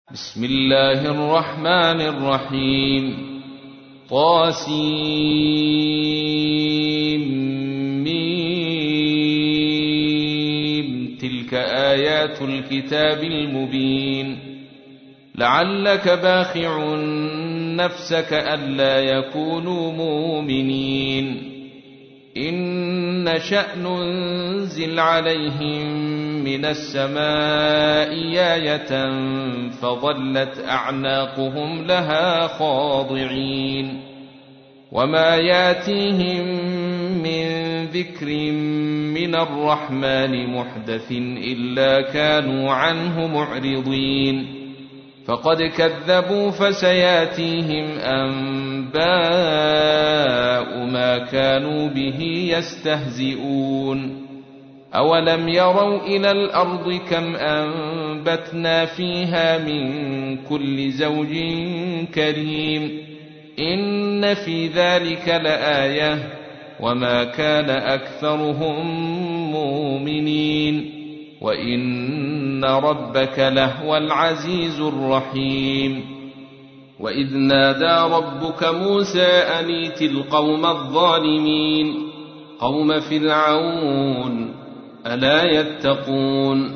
بسم الله الرحمن الرحيم طاسيم تلك آيات الكتاب المبين لعلك باخع نفسك ألا يكونوا مؤمنين إن شأن ننزل عليهم من السماء آية فظلت أعناقهم لها خاضعين وما ياتيهم من ذكر من الرحمن محدث إلا كانوا عنه معرضين فقد كذبوا فسياتيهم أنباء ما كانوا به يستهزئون أولم يروا إلى الأرض كم أنبتنا فيها من كل زوج كريم إن في ذلك لآية وما كان أكثرهم مؤمنين وإن ربك لهو العزيز الرحيم وإذ نادى ربك موسى أن ائت القوم الظالمين قوم فرعون ألا يتقون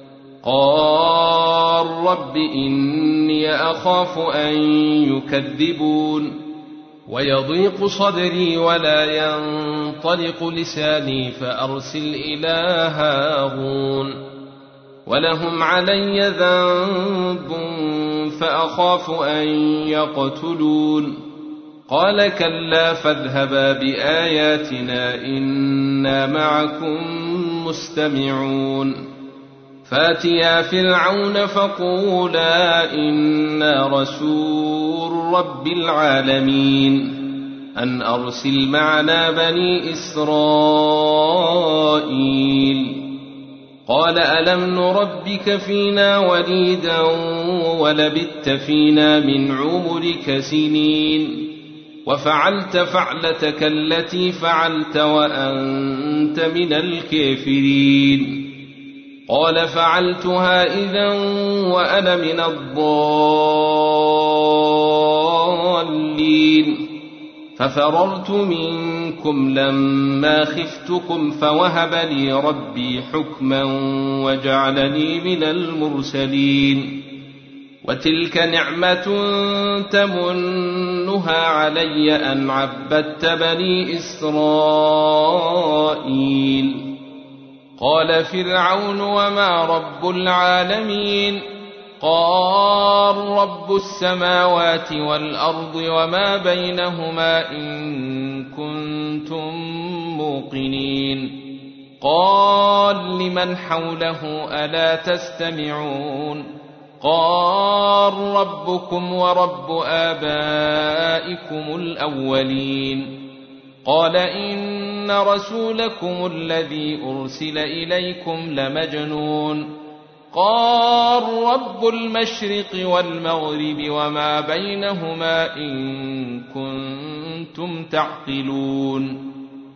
قال رب إني أخاف أن يكذبون ويضيق صدري ولا ينطلق لساني فأرسل إلى هارون ولهم علي ذنب فأخاف أن يقتلون قال كلا فاذهبا بآياتنا إنا معكم مستمعون فاتيا فرعون فقولا إنا رسول رب العالمين أن أرسل معنا بني إسرائيل قال ألم نربك فينا وليدا ولبثت فينا من عمرك سنين وفعلت فعلتك التي فعلت وأنت من الكافرين قال فعلتها إذا وأنا من الضالين ففررت منكم لما خفتكم فوهب لي ربي حكما وجعلني من المرسلين وتلك نعمة تمنها علي أن عبدت بني إسرائيل قال فرعون وما رب العالمين قال رب السماوات والأرض وما بينهما إن كنتم موقنين قال لمن حوله ألا تستمعون قال ربكم ورب آبائكم الأولين قال إن رسولكم الذي أرسل إليكم لمجنون قال رب المشرق والمغرب وما بينهما إن كنتم تعقلون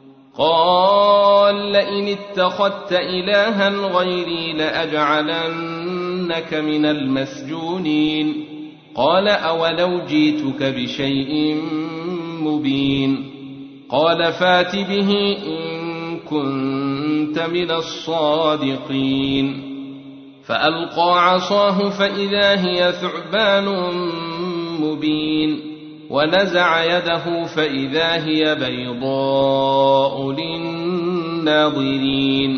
قال لئن اتخذت إلها غيري لأجعلنك من المسجونين قال أولو جئتك بشيء مبين قال فات به إن كنت من الصادقين فألقى عصاه فإذا هي ثعبان مبين ونزع يده فإذا هي بيضاء للناظرين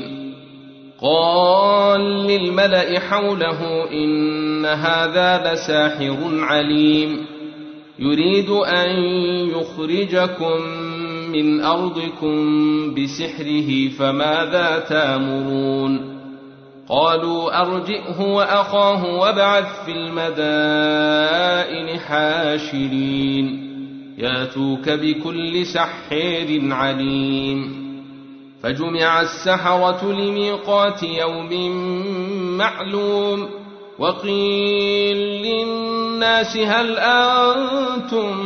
قال للملأ حوله إن هذا لساحر عليم يريد أن يخرجكم من أرضكم بسحره فماذا تأمرون قالوا أرجئه وأخاه وابعث في المدائن حاشرين ياتوك بكل سحر عليم فجمع السحرة لميقات يوم معلوم وقيل للناس هل أنتم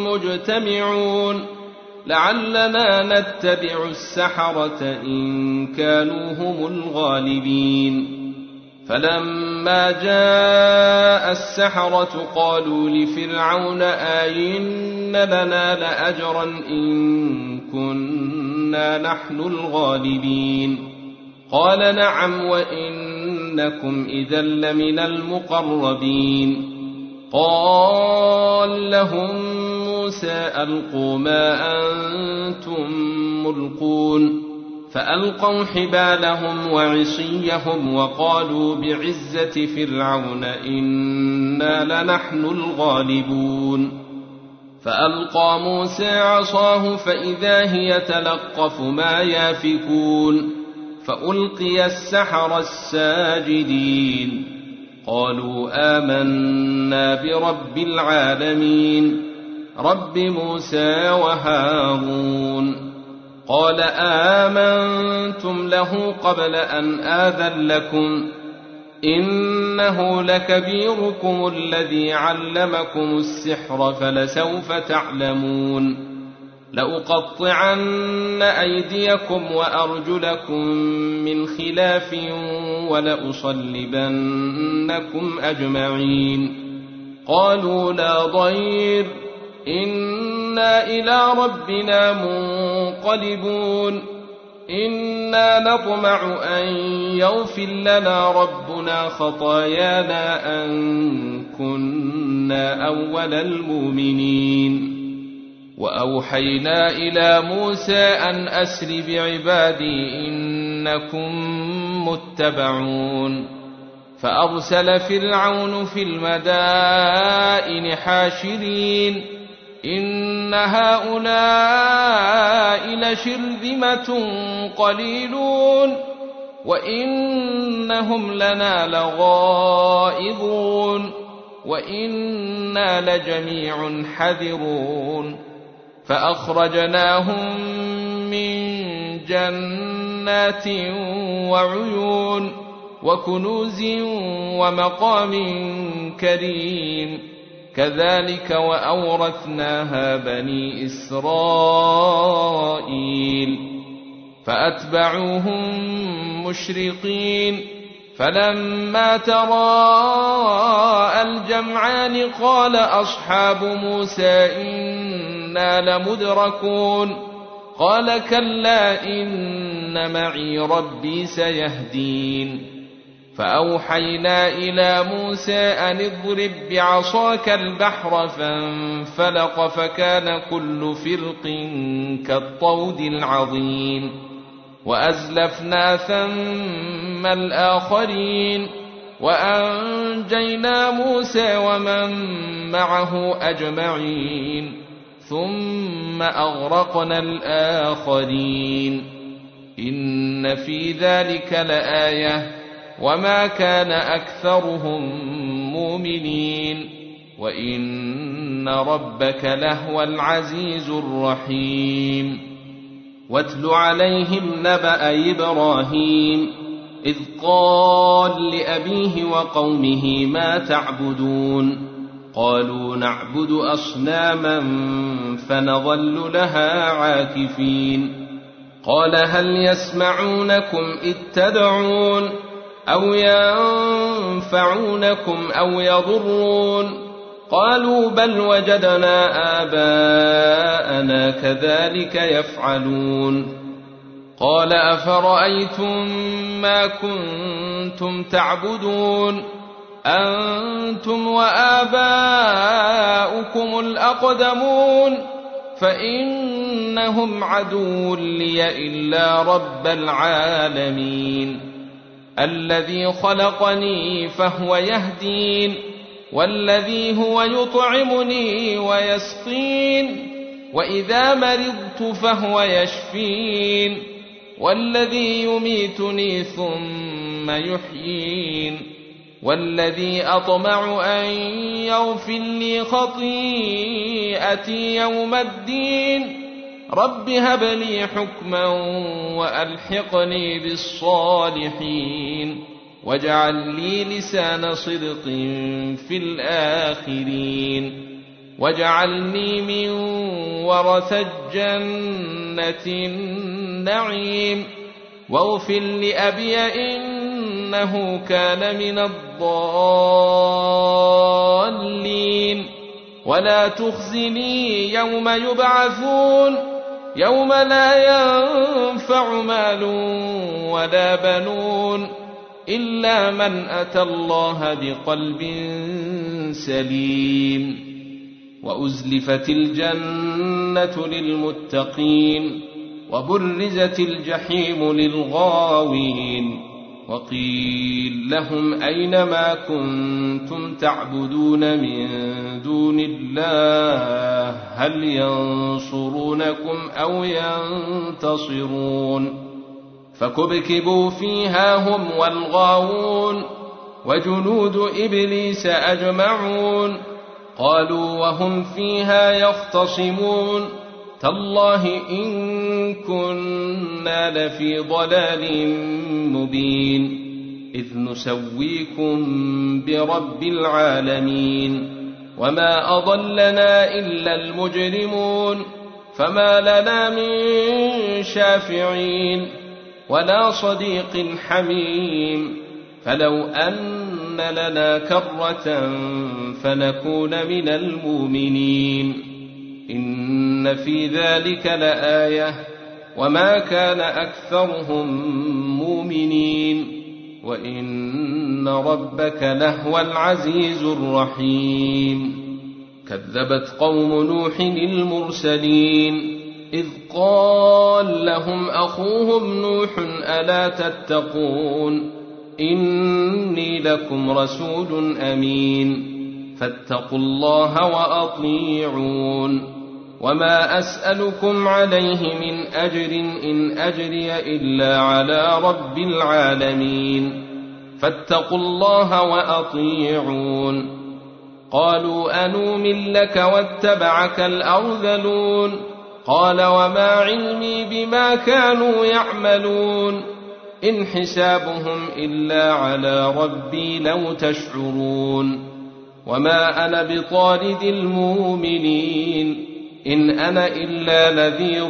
مجتمعون لعلنا نتبع السحرة إن كانوا هم الغالبين فلما جاء السحرة قالوا لفرعون آئن لنا لأجرا إن كنا نحن الغالبين قال نعم وإنكم إذا لمن المقربين قال لهم موسى ألقوا ما أنتم ملقون فألقوا حبالهم وعصيهم وقالوا بعزة فرعون إنا لنحن الغالبون فألقى موسى عصاه فإذا هي تلقف ما يافكون فألقي السحرة الساجدين قالوا آمنا برب العالمين رب موسى وهارون قال آمنتم له قبل أن آذن لكم إنه لكبيركم الذي علمكم السحر فلسوف تعلمون لأقطعن أيديكم وأرجلكم من خلاف ولأصلبنكم أجمعين قالوا لا ضير إنا إلى ربنا منقلبون إنا نطمع أن يغفر لنا ربنا خطايانا أن كنا أول المؤمنين وأوحينا إلى موسى أن أسر بعبادي إنكم متبعون فأرسل فرعون في المدائن حاشرين إن هؤلاء لشرذمة قليلون وإنهم لنا لغائظون وإنا لجميع حذرون فأخرجناهم من جنات وعيون وكنوز ومقام كريم كذلك وأورثناها بني إسرائيل فأتبعوهم مشرقين فلما تراءى الجمعان قال أصحاب موسى إنا لمدركون قال كلا إن معي ربي سيهدين فأوحينا إلى موسى أن اضرب بعصاك البحر فانفلق فكان كل فرق كالطود العظيم وأزلفنا ثم الآخرين وأنجينا موسى ومن معه أجمعين ثم أغرقنا الآخرين إن في ذلك لآية وما كان أكثرهم مؤمنين وإن ربك لهو العزيز الرحيم واتل عليهم نبأ إبراهيم إذ قال لأبيه وقومه ما تعبدون قالوا نعبد أصناما فنظل لها عاكفين قال هل يسمعونكم إذ تدعون أو ينفعونكم أو يضرون قالوا بل وجدنا آباءنا كذلك يفعلون قال أفرأيتم ما كنتم تعبدون أنتم وآباؤكم الأقدمون فإنهم عدو لي إلا رب العالمين الذي خلقني فهو يهدين والذي هو يطعمني ويسقين وإذا مرضت فهو يشفين والذي يميتني ثم يحيين والذي أطمع أن يغفر لي خطيئتي يوم الدين رب هب لي حكما وألحقني بالصالحين واجعل لي لسان صدق في الآخرين واجعلني من ورثة جنة النعيم واغفر لأبي إنه إنه كان من الضالين ولا تخزني يوم يبعثون يوم لا ينفع مال ولا بنون إلا من أتى الله بقلب سليم وأزلفت الجنة للمتقين وبرزت الجحيم للغاوين وقيل لهم أين ما كنتم تعبدون من دون الله هل ينصرونكم أو ينتصرون فكبكبوا فيها هم والغاوون وجنود إبليس أجمعون قالوا وهم فيها يختصمون تالله إن كنا لفي ضلال مبين إذ نسويكم برب العالمين وما أضلنا إلا المجرمون فما لنا من شافعين ولا صديق حميم فلو أن لنا كرة فنكون من المؤمنين إن في ذلك لآية وما كان أكثرهم مؤمنين وإن ربك لهو العزيز الرحيم كذبت قوم نوح المرسلين إذ قال لهم أخوهم نوح ألا تتقون إني لكم رسول أمين فاتقوا الله وأطيعون وما أسألكم عليه من أجر إن أجري إلا على رب العالمين فاتقوا الله وأطيعون قالوا أنؤمن لك واتبعك الأرذلون قال وما علمي بما كانوا يعملون إن حسابهم إلا على ربي لو تشعرون وما أنا بطارد المؤمنين إن أنا إلا نذير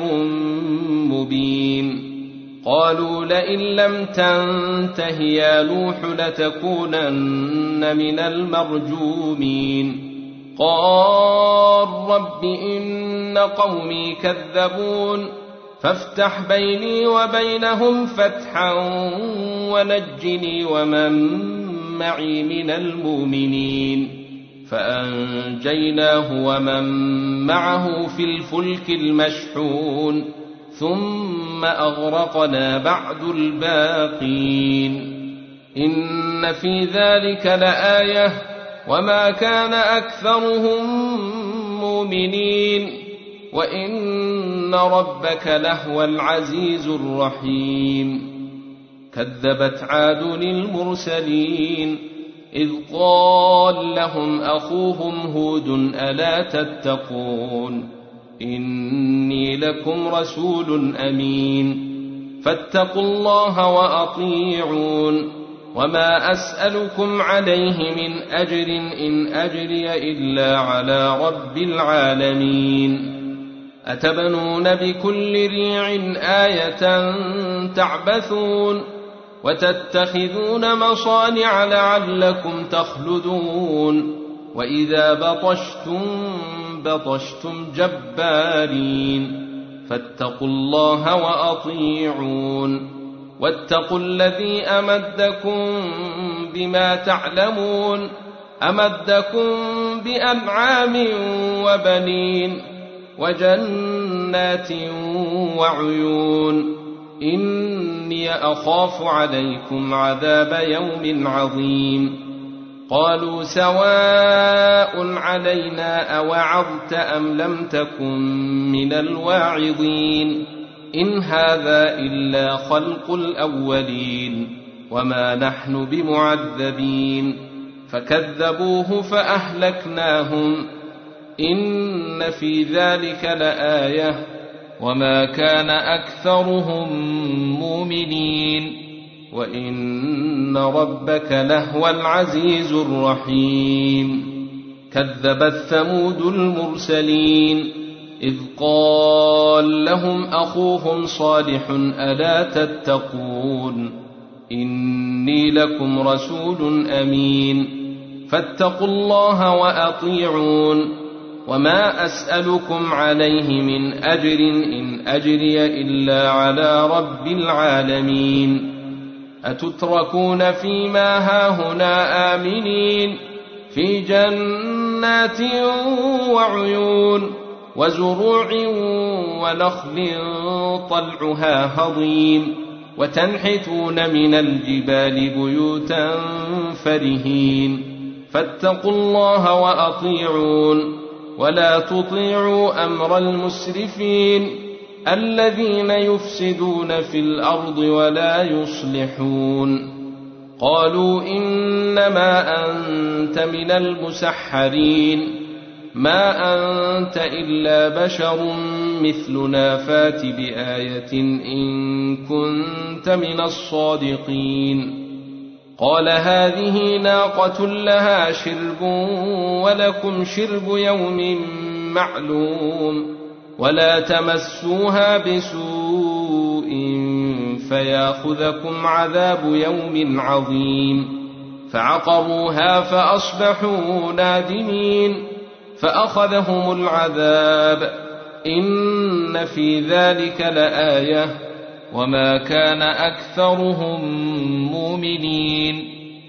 مبين قالوا لئن لم تنته يا نوح لتكونن من المرجومين قال رب إن قومي كذبون فافتح بيني وبينهم فتحا ونجني ومن معي من المؤمنين فأنجيناه ومن معه في الفلك المشحون ثم أغرقنا بعد الباقين إن في ذلك لآية وما كان أكثرهم مؤمنين وإن ربك لهو العزيز الرحيم كذبت عاد المرسلين إذ قال لهم أخوهم هود ألا تتقون إني لكم رسول أمين فاتقوا الله وأطيعون وما أسألكم عليه من أجر إن أجري إلا على رب العالمين أتبنون بكل ريع آية تعبثون وتتخذون مصانع لعلكم تخلدون وإذا بطشتم جبارين فاتقوا الله وأطيعون واتقوا الذي أمدكم بما تعلمون أمدكم بأنعام وبنين وجنات وعيون إني أخاف عليكم عذاب يوم عظيم قالوا سواء علينا أوعظت أم لم تكن من الواعظين إن هذا إلا خلق الأولين وما نحن بمعذبين فكذبوه فأهلكناهم إن في ذلك لآية وما كان أكثرهم مؤمنين وإن ربك لهو العزيز الرحيم كذبت ثمود المرسلين إذ قال لهم أخوهم صالح ألا تتقون إني لكم رسول أمين فاتقوا الله وأطيعون وما أسألكم عليه من أجر إن أجري إلا على رب العالمين أتتركون فيما هاهنا آمنين في جنات وعيون وزروع ونخل طلعها هضيم وتنحتون من الجبال بيوتا فرهين فاتقوا الله وأطيعون ولا تطيعوا أمر المسرفين الذين يفسدون في الأرض ولا يصلحون قالوا إنما أنت من المسحرين ما أنت إلا بشر مثلنا فات بآية إن كنت من الصادقين قال هذه ناقة لها شرب ولكم شرب يوم معلوم ولا تمسوها بسوء فياخذكم عذاب يوم عظيم فعقروها فأصبحوا نادمين فأخذهم العذاب إن في ذلك لآية وما كان أكثرهم مؤمنين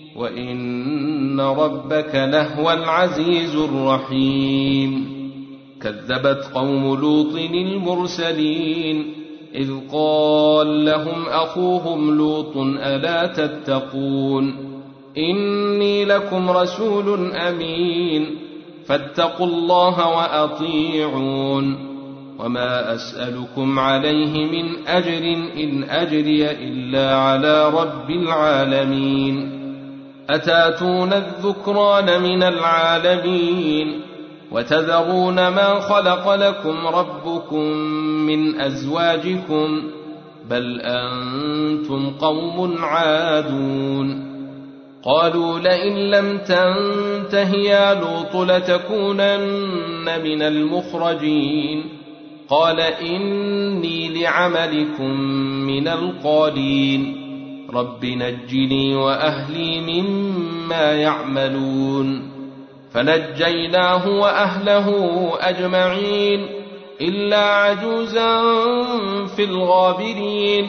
وإن ربك لهو العزيز الرحيم كذبت قوم لوط المرسلين إذ قال لهم أخوهم لوط ألا تتقون إني لكم رسول أمين فاتقوا الله وأطيعون وما أسألكم عليه من أجر إن أجري إلا على رب العالمين أتاتون الذكران من العالمين وتذرون ما خلق لكم ربكم من أزواجكم بل أنتم قوم عادون قالوا لئن لم تنته يا لوط لتكونن من المخرجين قال إني لعملكم من القالين رب نجني وأهلي مما يعملون فنجيناه وأهله أجمعين إلا عجوزا في الغابرين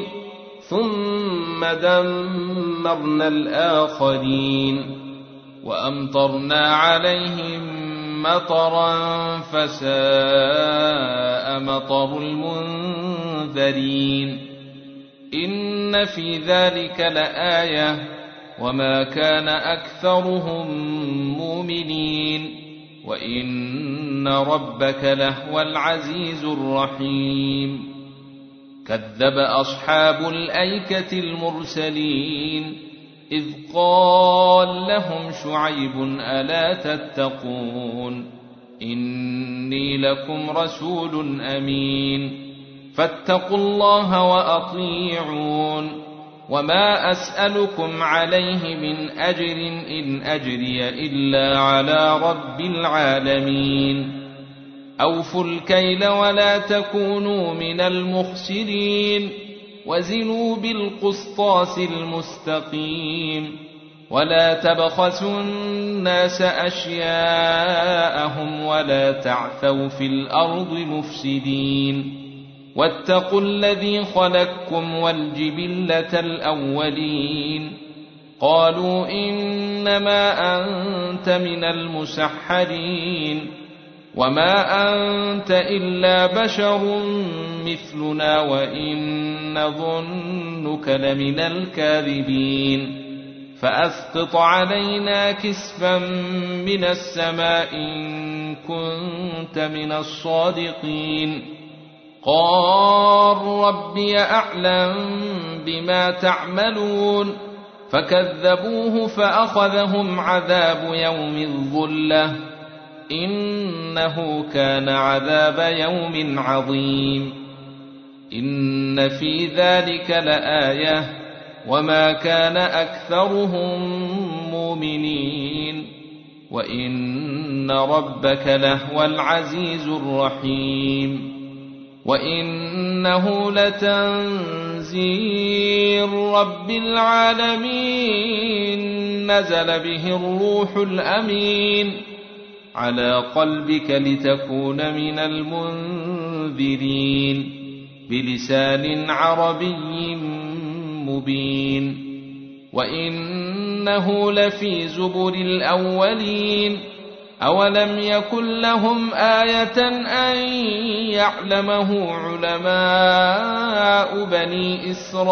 ثم دمرنا الآخرين وأمطرنا عليهم مطرا فساء مطر المنذرين إن في ذلك لآية وما كان أكثرهم مؤمنين وإن ربك لهو العزيز الرحيم كذب أصحاب الأيكة المرسلين إذ قال لهم شعيب ألا تتقون إني لكم رسول أمين فاتقوا الله وأطيعون وما أسألكم عليه من أجر إن أجري إلا على رب العالمين أوفوا الكيل ولا تكونوا من المخسرين وزنوا بالقسطاس المستقيم ولا تبخسوا الناس أشياءهم ولا تعثوا في الأرض مفسدين واتقوا الذي خلقكم والجبلة الأولين قالوا إنما أنت من المسحرين وما أنت إلا بشر مثلنا وإن نظنك لمن الكاذبين فأسقط علينا كسفا من السماء إن كنت من الصادقين قال ربي أعلم بما تعملون فكذبوه فأخذهم عذاب يوم الظلة إنه كان عذاب يوم عظيم إن في ذلك لآية وما كان أكثرهم مؤمنين وإن ربك لهو العزيز الرحيم وإنه لتنزيل رب العالمين نزل به الروح الأمين على قلبك لتكون من المنذرين بلسان عربي مبين وإنه لفي زبر الأولين أولم يكن لهم آية أن يعلمه علماء بني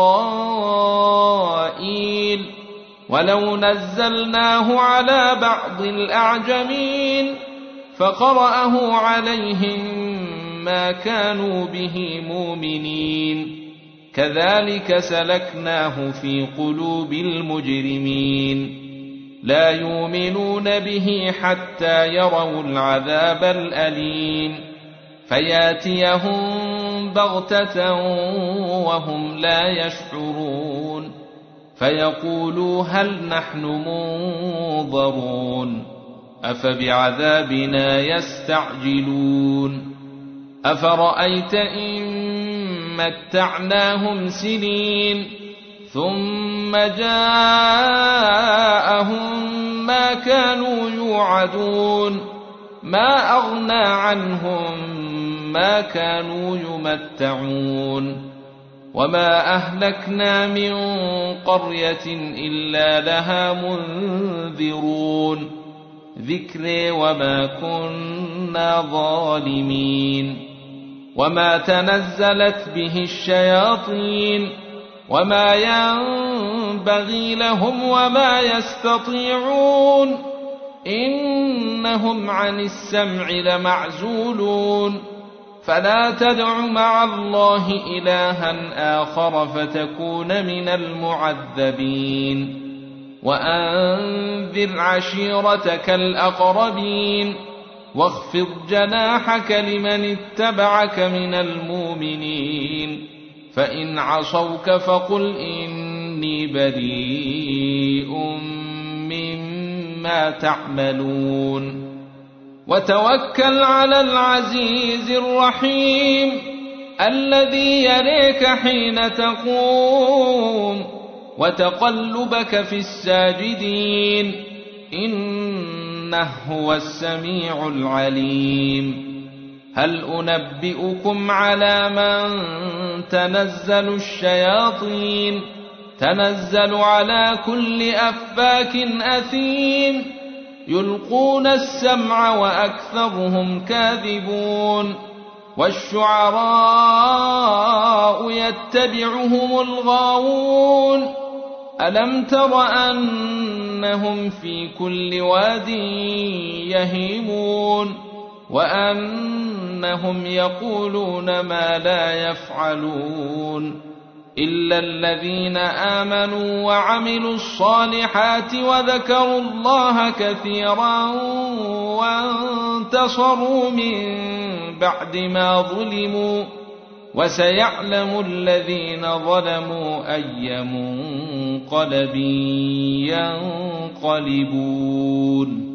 إسرائيل ولو نزلناه على بعض الأعجمين فقرأه عليهم ما كانوا به مؤمنين كذلك سلكناه في قلوب المجرمين لا يؤمنون به حتى يروا العذاب الأليم فياتيهم بغتة وهم لا يشعرون فيقولوا هل نحن منظرون أفبعذابنا يستعجلون أفرأيت إن متعناهم سنين ثم جاءهم ما كانوا يوعدون ما أغنى عنهم ما كانوا يمتعون وما أهلكنا من قرية إلا لها منذرون ذكر وما كنا ظالمين وما تنزلت به الشياطين وما ينبغي لهم وما يستطيعون إنهم عن السمع لمعزولون فلا تدع مع الله إلها آخر فتكون من المعذبين وأنذر عشيرتك الأقربين واخفض جناحك لمن اتبعك من المؤمنين فإن عصوك فقل إني بريء مما تعملون وتوكل على العزيز الرحيم الذي يريك حين تقوم وتقلبك في الساجدين إنه هو السميع العليم هل أنبئكم على من تنزل الشياطين تنزل على كل أفاك أثيم يلقون السمع وأكثرهم كاذبون والشعراء يتبعهم الغاوون ألم تر أنهم في كل واد يهيمون وأنهم يقولون ما لا يفعلون إلا الذين آمنوا وعملوا الصالحات وذكروا الله كثيرا وانتصروا من بعد ما ظلموا وسيعلم الذين ظلموا أي منقلب ينقلبون